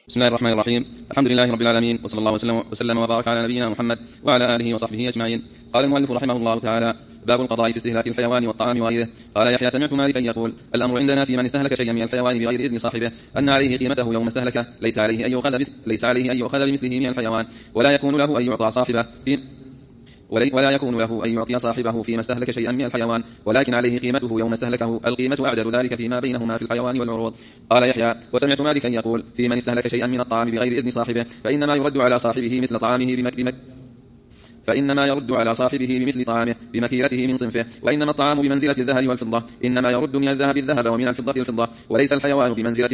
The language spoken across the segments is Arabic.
بسم الله الرحمن الرحيم. الحمد لله رب العالمين، وصلى الله وسلم وبارك على نبينا محمد وعلى آله وصحبه أجمعين. قال المؤلف رحمه الله تعالى: باب القضاء في استهلاك الحيوان والطعام وغيره. قال يحيى: سمعت مالكا يقول: الأمر عندنا في من استهلك شيئا من الحيوان بغير إذن صاحبه أن عليه قيمته يوم استهلكه، ليس عليه أن يؤخذ بمثله من الحيوان، ولا يكون له أن يعطي صاحبه فيما استهلك شيئا من الحيوان، ولكن عليه قيمته يوم استهلكه، القيمة أعدل ذلك فيما بينهما في الحيوان والعروض. قال يحيى: وسمعت مالكا يقول: في من استهلك شيئا من الطعام بغير إذن صاحبه فإنما يرد على صاحبه بمثل طعامه بمكيلته من صنفه، وإنما الطعام بمنزلة الذهب والفضة، إنما يرد من الذهب الذهب ومن الفضة الفضة، وليس الحيوان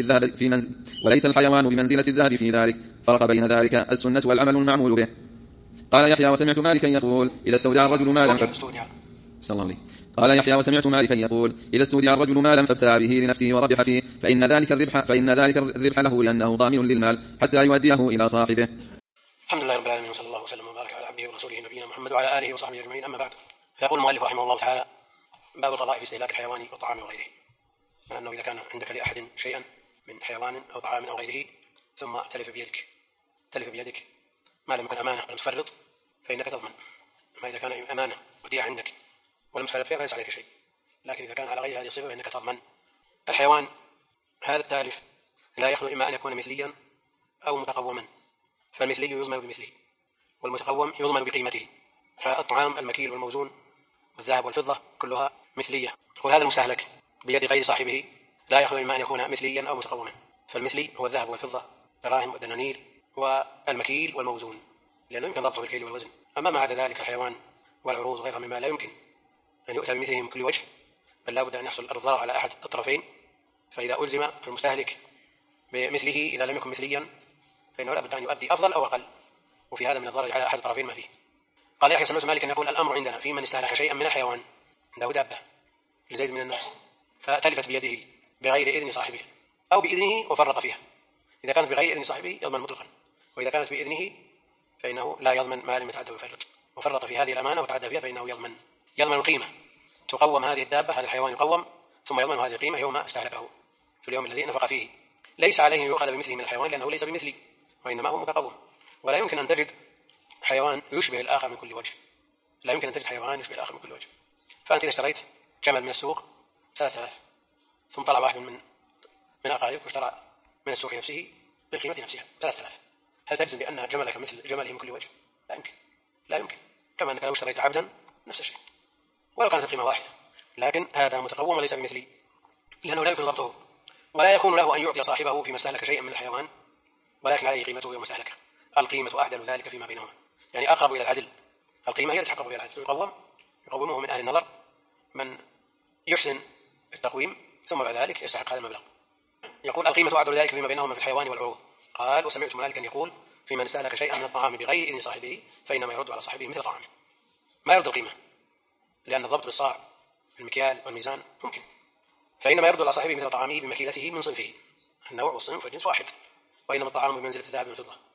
بمنزلة الذهب في ذلك. فرق بين ذلك السنة والعمل المعمول به. قال يحيى: وسمعت مالكا يقول: إذا استودع الرجل مالا فابتاع به لنفسه وربح فيه فإن ذلك الربح له، لأنه ضامن للمال حتى يوديه إلى صاحبه. الحمد لله رب العالمين، وصلى الله وسلم وبارك على عبده ورسوله نبينا محمد وعلى آله وصحبه أجمعين، أما بعد. فيقول المؤلف رحمه الله تعالى: باب القضاء في استهلاك الحيوان والطعام وغيره. أنه إذا كان عندك لأحد شيئا من حيوان أو طعام أو غيره ثم تلف بيدك ما لم يكن أمانة ولم تفرط فإنك تضمن. أما إذا كان أمانة وديعة عندك ولم تفرط فيها فليس عليك شيء، لكن إذا كان على غير هذه الصفة فإنك تضمن. الحيوان هذا التالف لا يخلو إما أن يكون مثليا أو متقوما، فالمثلي يضمن بمثله والمتقوم يضمن بقيمته. فالطعام المكيل والموزون والذهب والفضة كلها مثلية. وهذا المستهلك بيد غير صاحبه لا يخلو إما أن يكون مثليا أو متقوما، فالمثلي هو الذهب والفضة دراهم والدنانير، والمكيل والموزون لأنه يمكن ضبطه بالكيل والوزن. أما ما عدا ذلك الحيوان والعروض غيرها مما لا يمكن أن يؤتى بمثله من كل وجه، بل لا بد أن يحصل الضرر على أحد الطرفين. فإذا ألزم المستهلك بمثله إذا لم يكن مثليا فإنه لا بد أن يؤدي أفضل أو أقل، وفي هذا من الضرر على أحد الطرفين ما فيه. قال يحيى: سمعت مالكا يقول: الأمر عندنا في من استهلك شيئا من الحيوان، عنده دابة لزيد من الناس فتلفت بيده بغير إذن صاحبه أو بإذنه وفرط فيها. إذا كانت بغير إذن صاحبه يضمن مطلقا، وإذا كانت بإذنه فإنه لا يضمن ما لم يتعدى ويفرط، وفرط في هذه الأمانة وتعدى فيها فإنه يضمن القيمة. تقوم هذه الدابة، هذا الحيوان يقوم ثم يضمن هذه القيمة يوم استهلكه في اليوم الذي نفق فيه. ليس عليه أن يؤخذ بمثله من الحيوان لأنه ليس بمثلي، وإنما هو متقوم. ولا يمكن أن تجد حيوان يشبه الآخر من كل وجه، فأنت إذا اشتريت جمل من السوق 3000 ثم طلع واحد من أقاربك واشترى من السوق نفسه بالقيمة نفسها 3000، هل تجزم بأن جملك مثل جمله من كل وجه؟ لا يمكن. كما أنك لو اشتريت عبدا نفس الشيء ولو كانت القيمة واحدة، لكن هذا متقوم وليس بمثلي لأنه لا يمكن ضبطه، ولا يكون له أن يعطي صاحبه فيما استهلك شيئا من الحيوان، ولكن عليه قيمته يوم استهلكه، القيمة أعدل ذلك فيما بينهما، يعني أقرب إلى العدل. القيمة هي تحقق بها العدل. يقومه من أهل النظر من يحسن التقويم ثم بعد ذلك يستحق هذا المبلغ. يقول: القيمة أعدل ذلك فيما بينهما في الحيوان والعروض. قال: وسمعت مالكا يقول: في من استهلك شيئا من الطعام بغير إذن صاحبه فإنما يرد على صاحبه مثل طعامه. ما يرد القيمة لأن الضبط بالصاع المكيال والميزان ممكن، فإنما يرد على صاحبه مثل طعامه بمكيلته من صنفه، النوع والصنف والجنس واحد. وإنما الطعام بمنزلة الذهب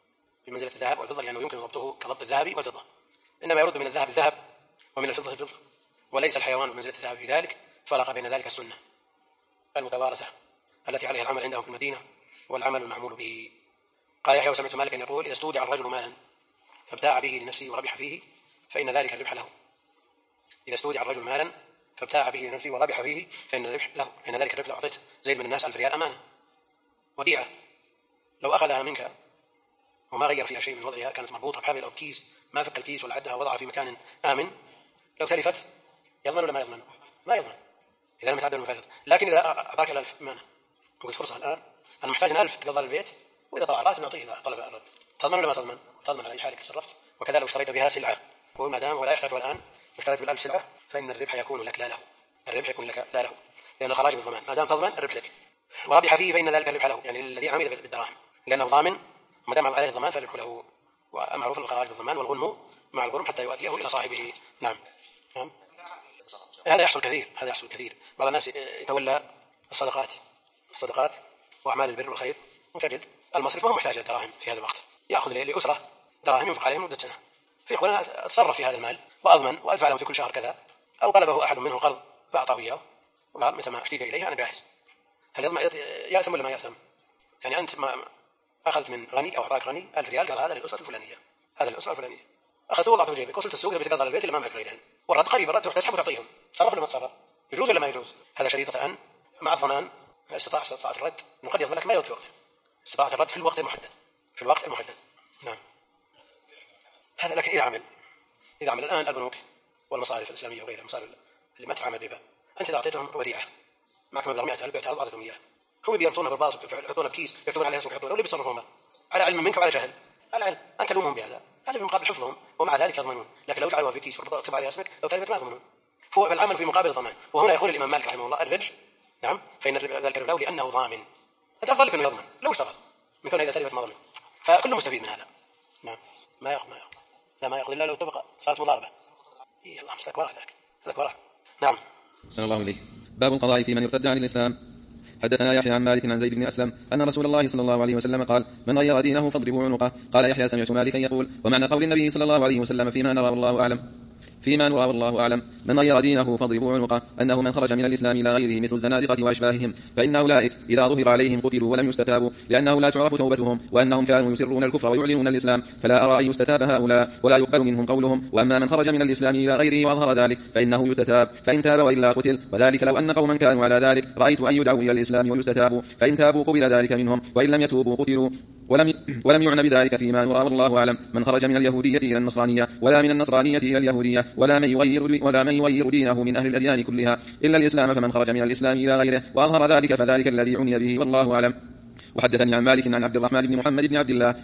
والفضة لأنه يمكن ضبطه كضبط الذهب والفضة، إنما يرد من الذهب الذهب ومن الفضة الفضة، وليس الحيوان بمنزلة الذهب في ذلك. فرق بين ذلك السنة المتوارثة التي عليها العمل عندهم في المدينة والعمل المعمول به. قال يحيى: وسمعت مالكا يقول: إذا استودع الرجل مالا فابتاع به لنفسه وربح فيه فإن ذلك الربح له. إذا استودع الرجل مالا فابتاع به لنفسه وربح فيه فإن الربح له، إن ذلك الربح. لو أعطيت زيد من الناس 1000 ريال أمانة وديعة، لو أخذها منك وما غير فيها شيء من وضعها، كانت مربوطة بحبل أو كيس، ما فك الكيس ولا عدها ووضعها في مكان آمن، لو تلفت يضمن ولا ما يضمن؟ ما يضمن إذا لم يتعدى المفرط. لكن إذا أعطاك 1000 أمانة وقلت فرصة الآن أنا محتاج 1000 تقضى البيت، وإذا طلع راتب نعطيه إذا طلب الرد، تضمن ولا ما تضمن؟ تضمن على أي حال تصرفت. وكذا لو اشتريت بها سلعة، وما دام ولا يحتاج الآن اشتريت بال1000 سلعة فإن الربح يكون لك لا له، لأن الخراج بالضمان، ما دام تضمن الربح لك. وربح فيه فإن ذلك الربح له، يعني الذي عمل بالدراهم لأنه ضامن، ما دام عليه الضمان فالربح له. ومعروف الخراج بالضمان والغنم مع الغرم حتى يؤديه إلى صاحبه. نعم. هذا يحصل كثير. بعض الناس يتولى الصدقات وأعمال البر والخير، وتجد المصرف ما هو محتاج الدراهم في هذا الوقت، يأخذ لأسرة دراهم ينفق عليهم مدة سنة، فيقول أنا أتصرف في هذا المال وأضمن وأدفع لهم في كل شهر كذا، أو طلبه أحد منه قرض فأعطاه إياه وقال متى ما احتاج إليه أنا جاهز. هل يأثم ولا ما يأثم؟ يعني أنت ما أخذت من غني أو أعطاك غني 1000 ريال، قال هذا للأسرة الفلانية، هذا للأسرة الفلانية. أخذته وضعته في جيبك، وصلت السوق تبي تقضى البيت اللي ما معك غيرهن، والرد قريب، الرد تروح تسحب وتعطيهم. تصرف ولا ما تصرف؟ يجوز ولا ما يجوز؟ هذا شريطة أن مع الضمان استطاعت الرد إنه قد يضمن لك ما يرد في وقته، استطاعت الرد في الوقت المحدد، في الوقت المحدد. نعم. هذا لكن إذا عمل الآن البنوك والمصارف الإسلامية وغيرها، المصارف اللي ما تتعامل بها، أنت إذا أعطيتهم وديعة معك مبلغ 100,000 بعتها وأعطيتهم إياه، هم بيربطونها بالباص، يحطونها بكيس، يكتبون عليها اسمك، يحطونها، واللي بيصرفونها على علم منك وعلى جهل، على علم، أنت تلومهم بهذا، هذا بمقابل حفظهم، ومع ذلك يضمنون. لكن لو جعلوها في كيس وكتب عليها اسمك، لو تلفت ما يضمنون. فهو العمل في مقابل الضمان. وهنا يقول الإمام مالك رحمه الله الربح، نعم، فإن ذلك الربا لأنه ضامن، هذا أفضل لك أنه يضمن لو اشتغل من كونه إذا تلفت ما ضمن، فكل مستفيد من هذا. نعم. ما يأخذ لا ما يأخذ إلا لو اتفق، صارت مضاربة. إيه الله مستك وراء ذاك وراء. نعم. صلى الله عليه. باب القضاء في من ارتد عن الإسلام. حدثنا يحيى عن مالك عن زيد بن أسلم أن رسول الله صلى الله عليه وسلم قال: من غير دينه فاضربوا عنقه. قال يحيى: سمعت مالكا يقول: ومعنى قول النبي صلى الله عليه وسلم فيما نرى والله أعلم من غير دينه فاضربوا عنقه أنه من خرج من الإسلام إلى غيره مثل الزنادقة وأشباههم، فإن أولئك إذا ظهر عليهم قتلوا ولم يستتابوا، لأنه لا تعرف توبتهم، وأنهم كانوا يسرون الكفر ويعلنون الإسلام، فلا أرى أن يستتاب هؤلاء ولا يقبل منهم قولهم. وأما من خرج من الإسلام إلى غيره وأظهر ذلك فإنه يستتاب، فإن تاب وإلا قتل. وذلك لو أن قوما كانوا على ذلك رأيت أن يدعوا إلى الإسلام ويستتابوا، فإن تابوا قبل ذلك منهم، وإن لم يتوبوا قتلوا. ولم يعنى بذلك فيما نرى والله أعلم من خرج من اليهودية إلى النصرانية، ولا من النصرانية إلى اليهودية، ولا من يغير دينه من أهل الأديان كلها إلا الإسلام، فمن خرج من الإسلام إلى غيره وأظهر ذلك فذلك الذي عني به والله أعلم. وحدثني عن مالك عن عبد الرحمن بن محمد بن عبد الله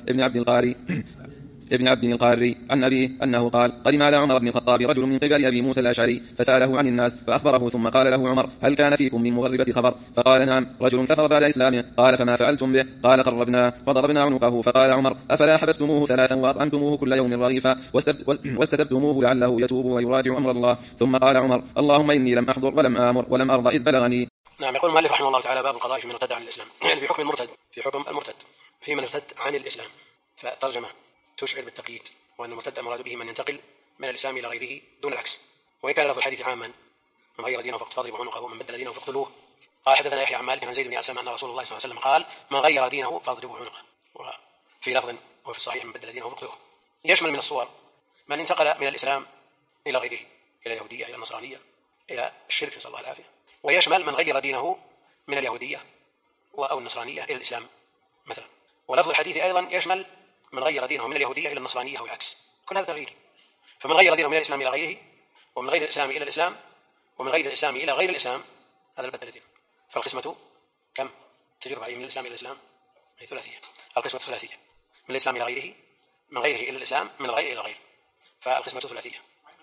ابن عبد القاري عن أبيه أنه قال: قدم على عمر بن الخطاب رجل من قبل أبي موسى الأشعري فسأله عن الناس فأخبره، ثم قال له عمر: هل كان فيكم من مغربة خبر؟ فقال: نعم، رجل كفر بعد إسلامه. قال: فما فعلتم به؟ قال: قربناه فضربنا عنقه. فقال عمر: أفلا حبستموه 3 وأطعمتموه كل يوم رغيفا واستتبتموه لعله يتوب ويراجع أمر الله؟ ثم قال عمر: اللهم إني لم أحضر ولم آمر ولم أرضى إذ بلغني. نعم. يقول المؤلف رحمه الله تعالى: باب القضاء في من ارتد عن الإسلام، يعني في حكم المرتد في من ارتد عن الإسلام. فترجمة تشعر بالتقييد، وأن المرتد المراد به من ينتقل من الإسلام إلى غيره دون العكس. وإن كان لفظ الحديث عاما: من غير دينه فاضربوا عنقه ومن بدل دينه فاقتلوه. قال: حدثنا يحيى عن مالك عن زيد بن أسلم أن رسول الله صلى الله عليه وسلم قال: من غير دينه فاضربوا عنقه. وفي لفظ وفي الصحيح: من بدل دينه فاقتلوه. يشمل من الصور من انتقل من الإسلام إلى غيره، إلى اليهودية، إلى النصرانية، إلى الشرك، نسأل الله العافية. ويشمل من غير دينه من اليهودية أو النصرانية إلى الإسلام مثلا. ولفظ الحديث أيضا يشمل من غير دينه من اليهودية إلى النصرانية أو العكس، كل هذا تغيير. فمن غير دينه من الإسلام إلى غيره، ومن غير الإسلام إلى الإسلام، ومن غير الإسلام إلى غير الإسلام، هذا البدل دين. فالقسمة كم؟ تجربة من الإسلام إلى الإسلام هي ثلاثية. القسمة ثلاثية: من الإسلام إلى غيره، من غيره إلى الإسلام، من الغير إلى غير. فالقسمة ثلاثية.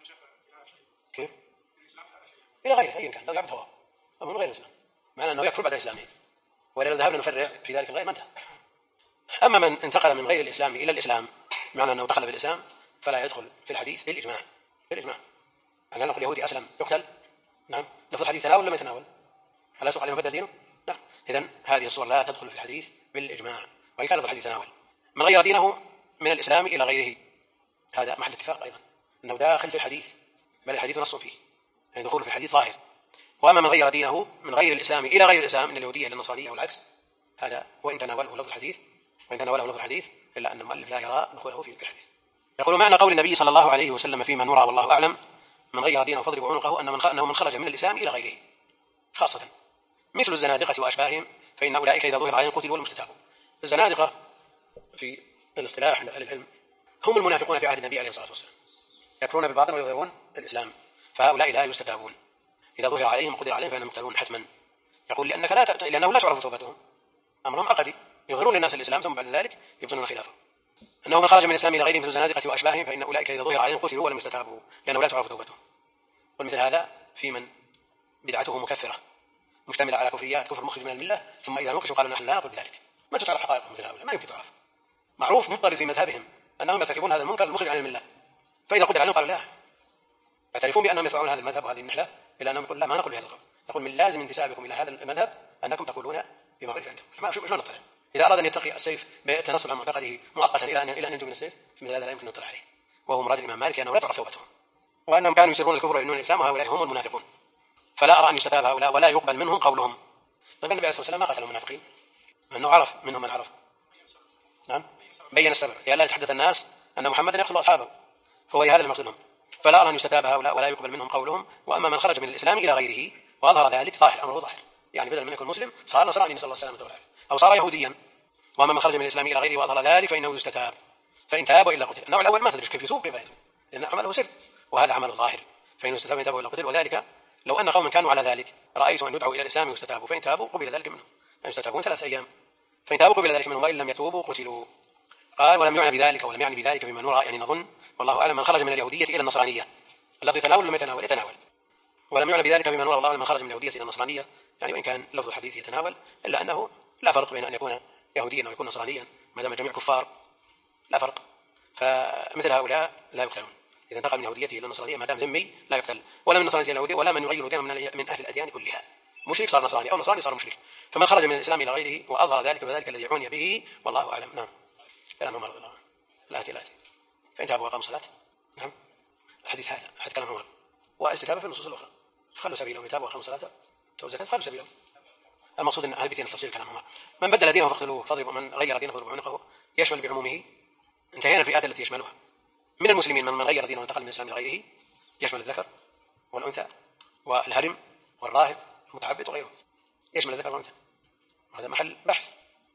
كيف؟ إلى غيره أيا كان، لو يعبد هو من غير الإسلام، معنى أنه يكفر بعد إسلامه، ولا لو ذهبنا نفرع في ذلك الغير ما انتهى. أما من انتقل من غير الإسلام إلى الإسلام، معنى أنه دخل في الإسلام، فلا يدخل في الحديث بالإجماع. يعني نقول يهودي أسلم يقتل، نعم، لفظ الحديث تناول لم يتناول؟ هل يسوق عليه مبدل دينه؟ نعم. إذن هذه الصور لا تدخل في الحديث بالإجماع، وإن كان لفظ الحديث تناول. من غير دينه من الإسلام إلى غيره، هذا محل اتفاق أيضا أنه داخل في الحديث، بل الحديث نص فيه، يعني دخول في الحديث ظاهر. وأما من غير دينه من غير الإسلام إلى غير الإسلام، من اليهودية إلى النصرانية والعكس، هذا وإن تناوله لفظ الحديث إلا أن المؤلف لا يرى دخوله في الحديث. يقول: معنى قول النبي صلى الله عليه وسلم فيما نرى والله أعلم من غير دينه فاضربوا عنقه أنه من خرج من الإسلام إلى غيره، خاصة مثل الزنادقة وأشباههم، فإن أولئك إذا ظهر عليهم قتلوا ولم يستتابوا. الزنادقة في الاصطلاح عند أهل العلم هم المنافقون في عهد النبي عليه الصلاة والسلام، يكفرون بالباطل ويظهرون الإسلام، فهؤلاء لا يستتابون، إذا ظهر عليهم قدر عليهم فإنهم مقتلون حتما. يقول: لأنه لا تعرف توبتهم، أمرهم عقدي، يظهرون للناس الإسلام ثم بعد ذلك يبطلون خلافه. أنه من خرج من الإسلام إلى غيرهم مثل الزنادقة وأشباههم، فإن أولئك إذا ظهر عليهم قتلوا ولم يستتابوا، لأنه لا تعرف توبتهم. ومثل هذا في من بدعته مكفرة مشتملة على كفريات، كفر مخرج من الملة، ثم إذا نوقشوا قالوا نحن لا نقول بذلك. ما تعرف حقائقهم مثل هؤلاء، ما يمكن تعرف. معروف مضطرد في مذهبهم أنهم يرتكبون هذا المنكر المخرج عن الملة، فإذا قدر عليهم قالوا لا، يعترفون بأنهم يتبعون هذا المذهب وهذه النحلة، إلا أنهم يقول لا، ما نقول بهذا القول، نقول من لازم انتسابكم إلى هذا المذهب أنكم تقولون بما عرف عندكم. ما شو نطلع إذا أراد أن يتقي السيف بالتنصل عن معتقده مؤقتا إلى أن ينجو من السيف، مثل هذا لا يمكن نطلع عليه. وهو مراد الإمام مالك أنه لا تعرف توبتهم، وأنهم كانوا يسرون الكفر ويعلنون الإسلام، وهؤلاء هم المنافقون، فلا أرى أن يستتاب هؤلاء ولا يقبل منهم قولهم. طيب النبي عليه الصلاة والسلام ما قتل المنافقين، أنه عرف منهم من عرف. نعم بين السبب لئلا يتحدث الناس أن محمدا يقتل أصحابه، فهو هذا المقتلهم، فلا أرى أن يستتاب هؤلاء ولا يقبل منهم قولهم. وأما من خرج من الإسلام إلى غيره وأظهر ذلك ظاهر، أمره ظاهر، يعني بدل من يكون مسلم صار نصراني نسأل الله السلامة والعافية، أو صار يهوديا. وأما من خرج من الإسلام إلى غيره وأظهر ذلك فإنه يستتاب، فإن تاب وإلا قتل. النوع الأول ما تدري كيف يتوب كيف يتوب، لأن عمله سر وهذا عمل ظاهر، فإن يستتاب وإن تاب وإلا قتل. وذلك لو أن قوما كانوا على ذلك رأيت أن يدعوا إلى الإسلام ويستتابوا، فإن تابوا قبل ذلك منهم، يعني يستتابون 3 أيام، فإن تابوا قبل ذلك منهم وإن لم يتوبوا قتلوا. قال ولم يعني بذلك بما نرى، يعني نظن والله أعلم، من خرج من اليهودية إلى النصرانية، اللفظ يتناول لم يتناول. ولم يعنى بذلك بما نرى والله أعلم من خرج من اليهودية إلى النصرانية، يعني وإن كان لفظ الحديث يتناول، إلا أنه لا فرق بين أن يكون يهوديا أو يكون نصرانيا ما دام الجميع كفار، لا فرق. فمثل هؤلاء لا يقتلون، إذا انتقل من يهوديته إلى النصرانية ما دام ذمي لا يقتل، ولا من النصرانية إلى اليهودية، ولا من يغير دينه من أهل الأديان كلها، مشرك صار نصراني أو نصراني صار مشرك. فمن خرج من الإسلام إلى غيره وأظهر ذلك فذلك الذي عني به والله أعلم. نعم كلام عمر رضي الله عنه. لا فإن تابوا وأقاموا الصلاة. نعم الحديث هذا حديث كلام عمر، والاستتابة في النصوص الأخرى، فخلوا سبيلهم، يتابوا وأقاموا الصلاة والزكاة فخلوا سبيلهم. المقصود أن هذه بيتين التفصيل كلام عمر. من بدل دينه فاقتلوه فاضربوا، من غير دينه فاضربوا عنقه، يشمل بعمومه. انتهينا الفئات التي يشملها من المسلمين، من غير دينه وانتقل من الإسلام إلى غيره، يشمل الذكر والأنثى والهرم والراهب المتعبد وغيره، يشمل الذكر والأنثى، هذا محل بحث.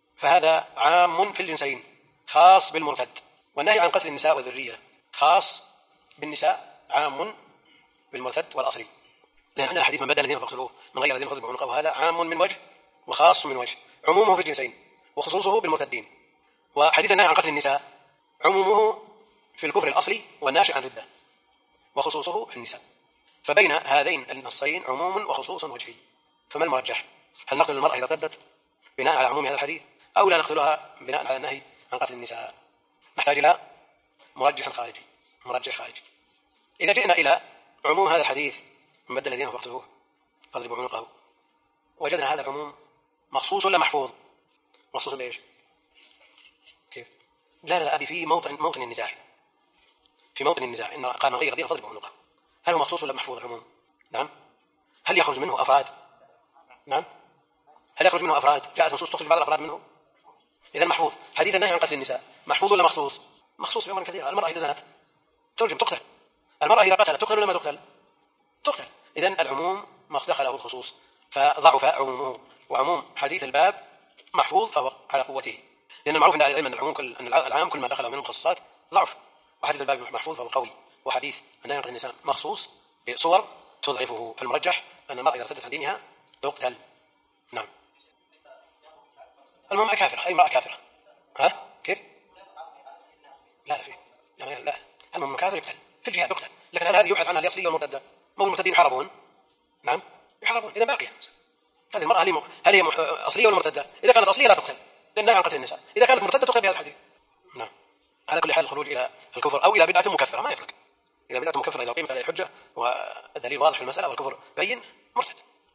فهذا عام في الجنسين خاص بالمرتد، والنهي عن قتل النساء والذرية خاص بالنساء عام بالمرتد والأصلي، لأن عندنا الحديث من بدل دينه فاقتلوه من غير دينه فاضربوا عنقه، هذا عام من وجه وخاص من وجه، عمومه في الجنسين وخصوصه بالمرتدين. وحديث النهي عن قتل النساء عمومه في الكفر الأصلي والناشئ عن ردة، وخصوصه في النساء. فبين هذين النصين عموم وخصوص وجهي، فما المرجح؟ هل نقتل المرأة إذا ارتدت بناء على عموم هذا الحديث، أو لا نقتلها بناء على النهي عن قتل النساء؟ نحتاج إلى مرجح خارجي. إذا جئنا إلى عموم هذا الحديث من بدل دينه فاقتلوه فاضربوا عنقه، وجدنا هذا العموم مخصوص ولا محفوظ؟ مخصوص بإيش؟ كيف؟ لا أبي في موطن النزاع، في موطن النزاع إن قال غير دينه فاضربوا عنقه، هل هو مخصوص ولا محفوظ العموم؟ نعم. هل يخرج منه أفراد؟ نعم. هل يخرج منه أفراد؟ جاءت نصوص تخرج بعض الأفراد منه، إذا محفوظ. حديث النهي عن قتل النساء محفوظ ولا مخصوص؟ مخصوص بأمر كثير. المرأة إذا زنت ترجم تقتل، المرأة إذا قتلت تقتل ولا ما تقتل؟ تقتل. إذن العموم ما دخله الخصوص فضعف عمومه، وعموم حديث الباب محفوظ فهو على قوته، لأن المعروف عند أهل العلم أن العام كل ما دخله من المخصصات ضعف، وحديث الباب محفوظ فهو قوي، وحديث النهي عن قتل النساء مخصوص بصور تضعفه. فالمرجح أن المرأة إذا ارتدت عن دينها تقتل. نعم. المرأة كافرة، أي امرأة كافرة. ها كيف؟ لا فيه يعني لا، المهم كافر يقتل في الجهاد يقتل، لكن هل هذه يبحث عنها الأصلية والمرتدة؟ مو المرتدين حاربون. نعم يحاربون، إذا باقية هذه المرأة هل هي أصلية ولا مرتدة؟ إذا كانت أصلية لا تقتل لأنها عن قتل النساء، إذا كانت مرتدة تقتل بهذا الحديث. نعم. على كل حال الخروج إلى الكفر أو إلى بدعة مكفرة ما يفرق، إلى بدعة مكفرة إذا قيمت عليه الحجة والدليل واضح في المسألة والكفر بين مرتد.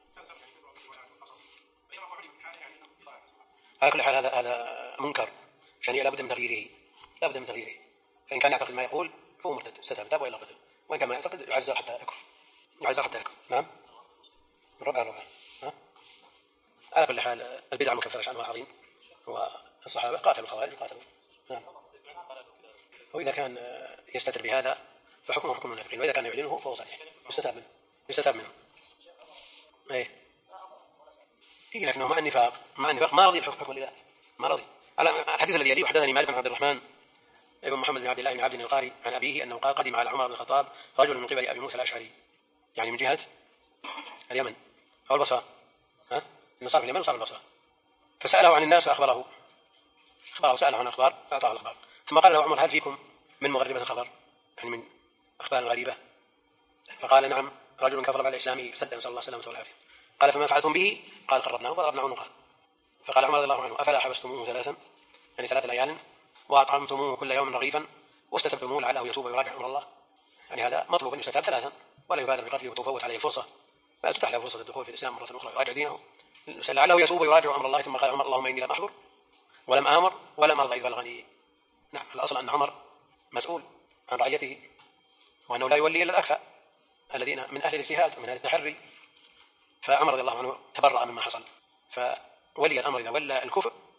على كل حال هذا منكر شنيع لا بد من تغييره، فإن كان يعتقد ما يقول فهو مرتد استتاب وإلا قتل، وإن كان ما يعتقد يعزر حتى يكفر. نعم. الربع. على كل حال البدع مكفرة شأنها عظيم، والصحابة قاتلوا الخوارج قاتلوا. نعم. وإذا كان يستتر بهذا فحكمه حكم المنافقين، وإذا كان يعلنه فهو صحيح يستتاب منه. إيه لكنه مع النفاق ما رضي الحكم لله، ما رضي. على الحديث الذي يليه وحدثني مالك بن عبد الرحمن ابن محمد بن عبد الله بن عبد القاري عن أبيه أنه قال قدم على عمر بن الخطاب رجل من قبل أبي موسى الأشعري، يعني من جهة اليمن أو البصرة، إنه صار في اليمن وصار البصرة، فسأله عن الناس فأخبره، سأله عن أخبار فأعطاه الأخبار، ثم قال له عمر هل فيكم من مغربة الخبر، يعني من أخبار غريبة؟ فقال نعم، رجل كفر بعد الإسلام ارتد نسأل الله السلامة والعافية. قال فما فعلتم به؟ قال قربناه وضربنا عنقه. فقال عمر رضي الله عنه أفلا حبستموه 3 يعني 3 ليال وأطعمتموه كل يوم رغيفا واستتبتموه لعله يتوب ويراجع أمر الله، يعني هذا مطلوب أن يستتاب 3 ولا يبادر بقتله وتفوت عليه الفرصة، بل تتاح له فرصة الدخول في الإسلام مرة أخرى يراجع دينه لعله يتوب ويراجع أمر الله. ثم قال عمر اللهم إني لم أحضر ولم آمر ولم أرضى إذ بلغني. نعم الأصل أن عمر مسؤول عن رعيته، وأنه لا يولي إلا الأكفأ الذين من أهل الاجتهاد ومن أهل التحري، فعمر رضي الله عنه تبرأ مما حصل، فولي الأمر إذا ولى الكفر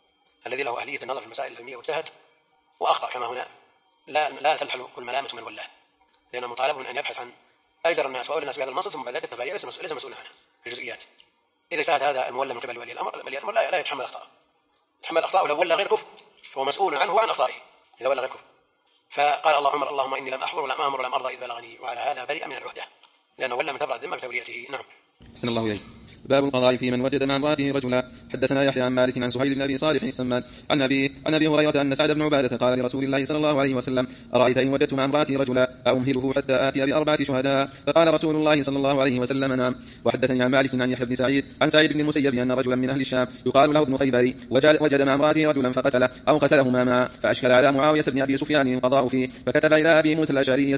الذي له أهلية النظر في المسائل العلمية واجتهد وأخطأ كما هنا لا تلحل كل ملامة من ولاه، لأنه مطالب من أن يبحث عن أجدر الناس وأولى الناس بهذا المنصب، ثم بعد ذلك التفريع ليس مسؤولا عنها في الجزئيات. إذا اجتهد هذا المولى من قبل ولي الأمر لا يتحمل أخطاء، يتحمل أخطاء ولو ولى غير كفر فهو مسؤول عنه وعن أخطائه إذا ولى غير كفر. فقال الله عمر اللهم إني لم أحضر ولم آمر ولم أرضى إذ بلغني، وعلى هذا بريء من العهدة لأنه ولى من تبرأ الذمة بتوليته. نعم. أحسن الله إليك. باب القضاء في من وجد مع امرأته رجلا. حدثنا يحيى عن مالك عن سهيل بن أبي صالح السمان عن أبي هريرة أن سعد بن عبادة قال لرسول الله صلى الله عليه وسلم: أرأيت إن وجدت مع امرأتي رجلا أمهله حتى آتي ب4 شهداء؟ فقال رسول الله صلى الله عليه وسلم: نعم. وحدثني عن مالك عن يحيى بن سعيد عن سعيد بن المسيب أن رجلا من أهل الشام يقال له ابن خيبر وجد مع امرأته رجلا فقتله أو قتلهما معا، فأشكل على معاوية بن أبي سفيان القضاء فيه، فكتب إلى أبي موسى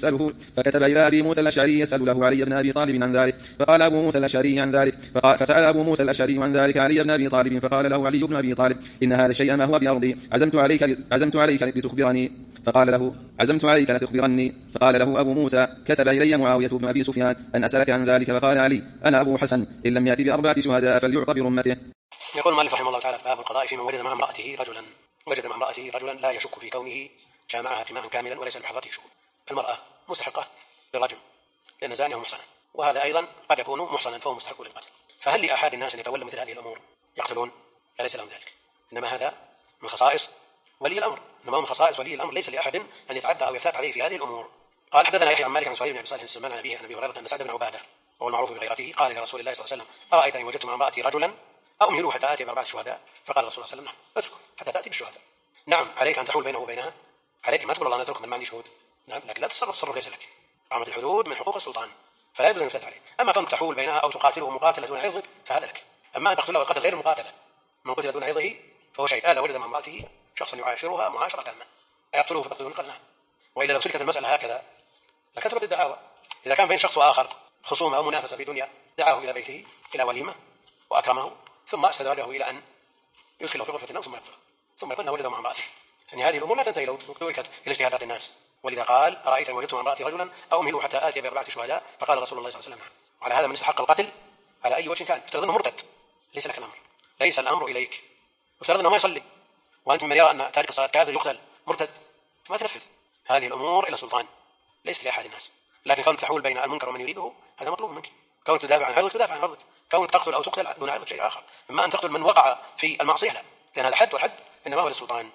الأشعري يسأل له علي بن أبي طالب عن ذلك، فقال أبو موسى الأشعري عن ذلك فسأل أبو موسى الأشعري عن ذلك علي بن أبي طالب، فقال له علي بن أبي طالب: إن هذا الشيء ما هو بأرضي، عزمت عليك لتخبرني. فقال له: عزمت عليك لتخبرني. فقال له أبو موسى: كتب إلي معاوية بن أبي سفيان أن أسألك عن ذلك. فقال علي: أنا أبو حسن، إن لم يأتي ب4 شهداء فليعط برمته. يقول المؤلف رحمه الله تعالى: باب القضاء في من وجد مع امرأته رجلا لا يشك في كونه جامعها جماعا كاملا وليس بحضرته شهود. المرأة مستحقة للرجم لأن زانيه محصنا، وهذا أيضا قد يكون محصنا فهو مستحق للقتل. فهل لأحد الناس أن يتولى مثل هذه الأمور يقتلون؟ ليس لهم ذلك، إنما هذا من خصائص ولي الأمر، ليس لأحد أن يتعدى أو يفتات عليه في هذه الأمور. قال: حدثنا يحيى عن مالك عن سهيل بن أبي صالح السمان عن أبيه عن أبي هريرة أن سعد بن عبادة وهو المعروف بغيرته قال لرسول الله صلى الله عليه وسلم: أرأيت إن وجدت مع امرأتي رجلا أمهله حتى آتي ب4 شهداء؟ فقال رسول الله صلى الله عليه وسلم: نعم، اترك حتى تأتي بالشهداء. نعم، عليك أن تحول بينه وبينها، عليك ما تقول الله أنا أترك من ما عندي شهود، نعم، لكن لا تصرف ليس لك. قامت الحدود من حقوق السلطان فلا يجوز أن يفتت عليه. أما كونك تحول بينها أو تقاتله مقاتلة دون عرضك فهذا لك. أما أن تقتله قتل غير المقاتلة، من قتل دون عرضه فهو شيء. هذا ولد مع امرأته شخصا يعاشرها معاشرة تامة، أيقتله فتقتلون؟ قال نعم. وإلا لو سلكت المسألة هكذا لكثرت الدعاوى. إذا كان بين شخص وآخر خصومة أو منافسة في دنيا دعاه إلى بيته إلى وليمة وأكرمه ثم استدرجه إلى أن يدخله في غرفة النوم ثم يقتله ثم يكون ولده مع امرأته. يعني هذه الأمور لا تنتهي لو تركت إلى اجتهادات الناس. ولذا قال: أرأيت إن وجدت مع امرأتي رجلا أمهله حتى آتي ب4 شهداء؟ فقال رسول الله صلى الله عليه وسلم: وعلى هذا من يستحق القتل على أي وجه كان. افترض أنه مرتد، ليس لك الأمر، ليس الأمر إليك. افترض أنه ما يصلي وأنت من يرى أن تارك الصلاة كافر يقتل مرتد، فما تنفذ هذه الأمور إلى السلطان، ليست لأحد الناس. لكن كونك تحول بين المنكر ومن يريده هذا مطلوب منك. كونك تدافع عن عرضك تدافع عن عرضك، كونك تقتل أو تقتل دون عرضك شيء آخر. أما أن تقتل من وقع في المعصية لا، لأن هذا حد، والحد إنما هو للسلطان،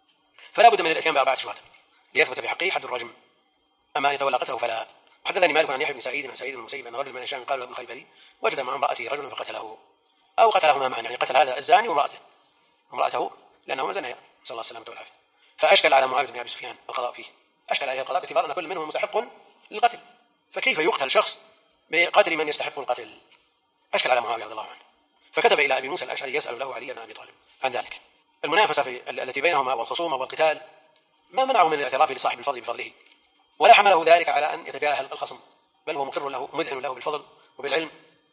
فلا بد من الإتيان ب4 شهداء ليثبت في حقه حد الرجم. أما أن يتولى قتله فلا. وحدثني مالك عن يحيى بن سعيد عن سعيد بن المسيب أن رجل من الشام قال له ابن خيبري وجد مع امرأته رجلا فقتله أو قتلهما معا، يعني قتل هذا الزاني وامرأته لأنهما زنيا، صلى الله عليه وسلم والعافية. فأشكل على معاوية بن أبي سفيان القضاء فيه، أشكل عليه القضاء باعتبار أن كل منهم مستحق للقتل، فكيف يقتل شخص بقتل من يستحق القتل؟ أشكل على معاوية رضي الله عنه، فكتب إلى أبي موسى الأشعري يسأل له علي بن أبي طالب عن ذلك. المنافسة التي بينهما والخصومة والقتال ما منعه من الاعتراف لصاحب الفضل بفضله، ولا حمله ذلك على أن يتجاهل الخصم، بل هو مقر له مذعن له بالفضل وبالعلم.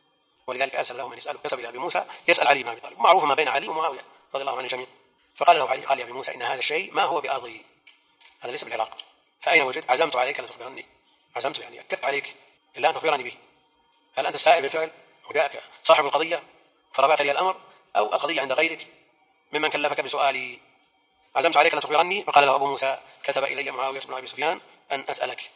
ولذلك أرسل له من يسأله، كتب إلى أبي موسى يسأل علي بن أبي طالب، معروف ما بين علي ومعاوية رضي الله عنه الجميع. فقال له علي: قال يا أبي موسى إن هذا الشيء ما هو بأرضي، هذا ليس بالعراق، فأين وجد؟ عزمت عليك أن تخبرني، عزمت يعني أكدت عليك إلا أن تخبرني به. هل أنت السائل بالفعل وجاءك صاحب القضية فرفعت لي الأمر، أو القضية عند غيرك ممن كلفك بسؤالي؟ عزمت عليك أن تخبرني. فقال له أبو موسى: كتب إلي معاوية بن أبي سفيان أن أسألك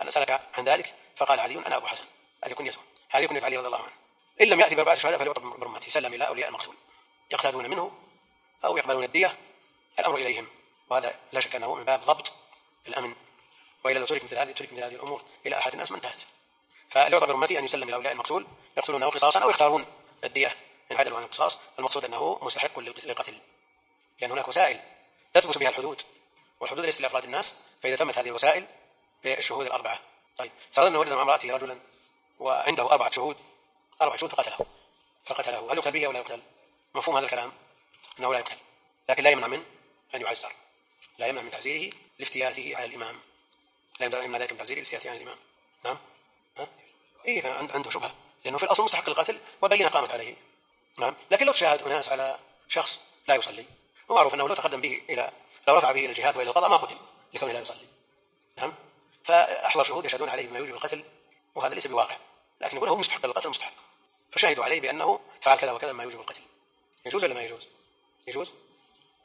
عن ذلك. فقال علي: أنا أبو حسن، هذه كنيته، هذه كنية علي رضي الله عنه. إن لم يأتي ب4 شهداء فليعطى برمته، سلم إلى أولياء المقتول يقتادون منه أو يقبلون الدية، الأمر إليهم. وهذا لا شك أنه من باب ضبط الأمن، وإلا لو ترك مثل هذه الأمور إلى أحد الناس ما انتهت. فليعطى برمته أن يسلم إلى أولياء المقتول يقتلونه قصاصا أو يختارون الدية إن عدلوا عن القصاص. المقصود أنه مستحق للقتل، لأن هناك وسائل تثبت بها الحدود، والحدود ليست لأفراد الناس، فإذا تمت هذه الوسائل بالشهود ال4. طيب، فرضنا أنه وجد مع امرأته رجلا وعنده 4 شهود فقتله، هل يقتل به أو لا يقتل؟ مفهوم هذا الكلام أنه لا يقتل، لكن لا يمنع من أن يعزر، لا يمنع من تعزيره لافتياته على الإمام، لا يمنع ذلك من تعزيره لافتياته على الإمام. نعم، إيه، عنده شبهة، لأنه في الأصل مستحق القتل وبينة قامت عليه. نعم، لكن لو تشاهد أناس على شخص لا يصلي، ومعروف أنه لو تقدم به لو رفع به إلى الجهاد وإلى القضاء ما قتل لكونه لا يصلي. نعم، فأحضر شهود يشهدون عليه بما يوجب القتل، وهذا ليس بواقع، لكن يقول هو مستحق للقتل، مستحق، فشهدوا عليه بأنه فعل كذا وكذا ما يوجب القتل. يجوز ولا ما يجوز؟ يجوز. نعم.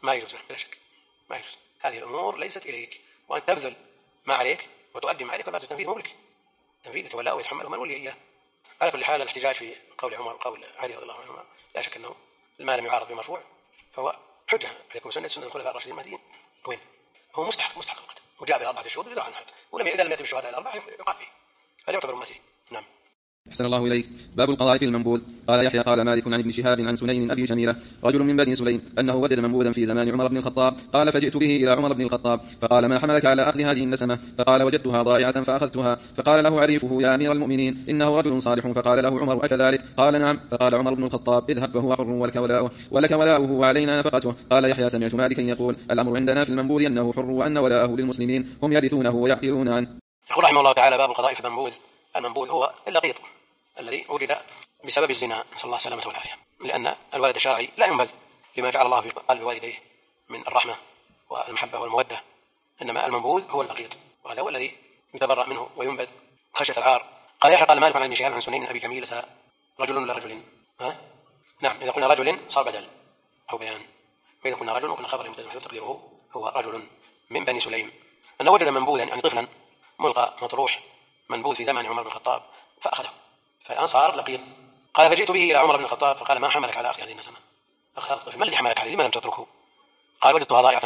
ما يجوز له بلا شك، ما يجوز. هذه الأمور ليست إليك، وأن تبذل ما عليك وتؤدي ما عليك، وبعد التنفيذ ملك، تنفيذ يتولاه ويتحمله من ولي إياه. على كل حال الاحتجاج في قول عمر وقول علي رضي الله عنهما لا شك أنه ما لم يعارض بمرفوع فهو حجة عليكم سنة الخلفاء الراشدين المهديين. وين هو مستحق القتل، وجاء بأربعة شهود يدرى عنه حتى، إذا لم يتم الشهداء الأربعة يقال به، هل يعتبر أمته. نعم. أحسن الله إليك. باب القضاء في المنبوذ. قال يحيى قال مالك عن ابن شهاب عن سليم أبي جميلة رجل من بني سليم أنه وجد منبوذا في زمان عمر بن الخطاب، قال فجئت به إلى عمر بن الخطاب فقال ما حملك على أخذ هذه النسمة؟ فقال وجدتها ضائعة فأخذتها. فقال له عريفه يا أمير المؤمنين إنه رجل صالح. فقال له عمر أكذلك؟ قال نعم. فقال عمر بن الخطاب اذهب فهو حر ولك ولاؤه وعلينا نفقته. قال يحيى سمعت مالكا يقول الأمر عندنا في المنبوذ أنه حر وأن ولاءه للمسلمين هم يرثونه ويعقلون عنه. يقول رحمه الله تعالى باب القضاء في المنبوذ. المنبوذ هو اللقيط الذي وجد بسبب الزنا، نسأل الله السلامة والعافية، لأن الولد الشرعي لا ينبذ لما جعل الله في قلب والديه من الرحمة والمحبة والمودة، إنما المنبوذ هو اللقيط، وهذا هو الذي يتبرأ منه وينبذ خشية العار. قال يحيى قال مالك عن ابن شهاب عن سنين أبي جميلة رجل ولا رجل؟ نعم، إذا قلنا رجل صار بدل أو بيان، وإذا قلنا رجل وقلنا خبر مبتدأ محذوف تقديره هو رجل من بني سليم أنه وجد منبوذا يعني طفلا ملقى مطروح منبوذ في زمن عمر بن الخطاب فأخذه، فالآن صار لقيط. قال فجئت به إلى عمر بن الخطاب فقال ما حملك على أخذ هذه النسمة؟ أخذ الطفل، ما الذي حملك عليه؟ لما لم تتركه؟ قال وجدتها ضائعة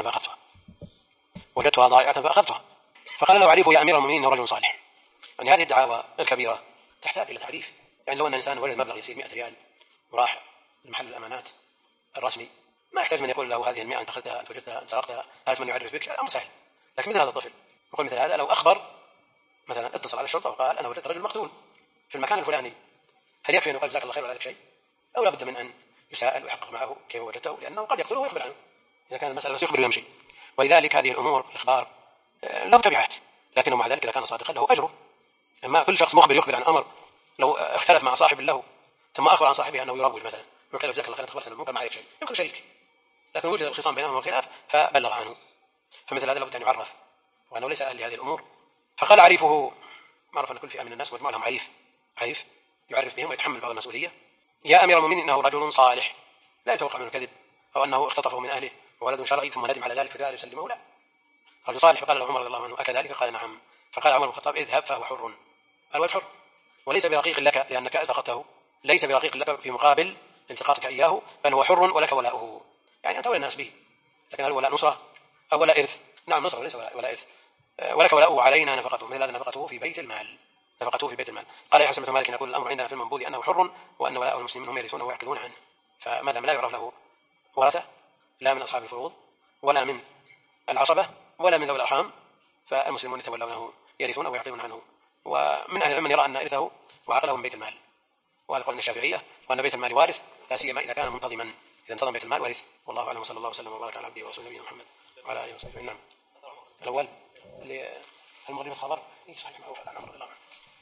فأخذتها. فقال له عريفه يا أمير المؤمنين إنه رجل صالح. يعني هذه الدعاوى الكبيرة تحتاج إلى تعريف. يعني لو أن الإنسان وجد مبلغ يصير 100 ريال وراح لمحل الأمانات الرسمي ما يحتاج من يقول له هذه 100 أنت أخذتها، أنت وجدتها، أنت سرقتها، هذا من يعرف بك، الأمر سهل. لكن مثل هذا الطفل يقول مثل هذا لو أخبر مثلا اتصل على الشرطة وقال أنا وجدت رجل مقتول في المكان الفلاني، هل يكفي أن يقال جزاك الله خير ولا لك شيء؟ أو لا بد من أن يسأل ويحقق معه كيف وجدته، لأنه قد يقتله ويخبر عنه إذا كان المسألة بس يخبر ويمشي. ولذلك هذه الأمور الإخبار له تبعات، لكنه مع ذلك إذا كان صادقا له أجره. أما كل شخص مخبر يخبر عن أمر لو اختلف مع صاحب له ثم أخبر عن صاحبه أنه يروج مثلا ويقول جزاك الله خير أخبرت المنكر ما عليك شيء، يمكن شريك، لكن وجد الخصام بينهم والخلاف فبلغ عنه، فمثل هذا لابد أن يعرف وأنه ليس أهل لهذه الأمور. فقال عريفه، معروف أن كل فئة من الناس مجموع لهم عريف يعرف بهم ويتحمل بعض المسؤولية، يا أمير المؤمنين إنه رجل صالح لا يتوقع منه الكذب أو أنه اختطفه من أهله وولد شرعي ثم ندم على ذلك فجاء يسلمه، لا، رجل صالح. فقال له عمر رضي الله عنه أكذلك؟ قال نعم. فقال عمر بن الخطاب اذهب فهو حر، الولد حر وليس برقيق لك لأنك أزقته، ليس برقيق لك في مقابل التقاطك إياه، بل هو حر ولك ولاؤه، يعني أنت ولي الناس به، لكن هل ولاء نصرة أو ولاء إرث؟ نعم نصرة وليس ولاء إرث. ولك ولاؤه علينا نفقته، مثل هذا نفقته في بيت المال، قال يحيى سمعت مالك يقول الأمر عندنا في المنبوذ أنه حر وأن ولاءه المسلمين هم يرثونه ويعقلون عنه. فما دام لا يعرف له ورثة لا من أصحاب الفروض ولا من العصبة ولا من ذوي الأرحام فالمسلمون يتولونه يرثونه ويعقلون عنه. ومن أهل العلم من يرى أن إرثه وعقله من بيت المال، وهذا قول الشافعية، وأن بيت المال وارث لا سيما إذا كان منتظما، إذا انتظم بيت المال وارث. والله أعلم وصلى الله وسلم وبارك على عبده ورسوله نبينا محمد وعلى آله وصحبه. نعم. الأول المغرب خبر صحيح معروف عن عمر رضي الله عنه.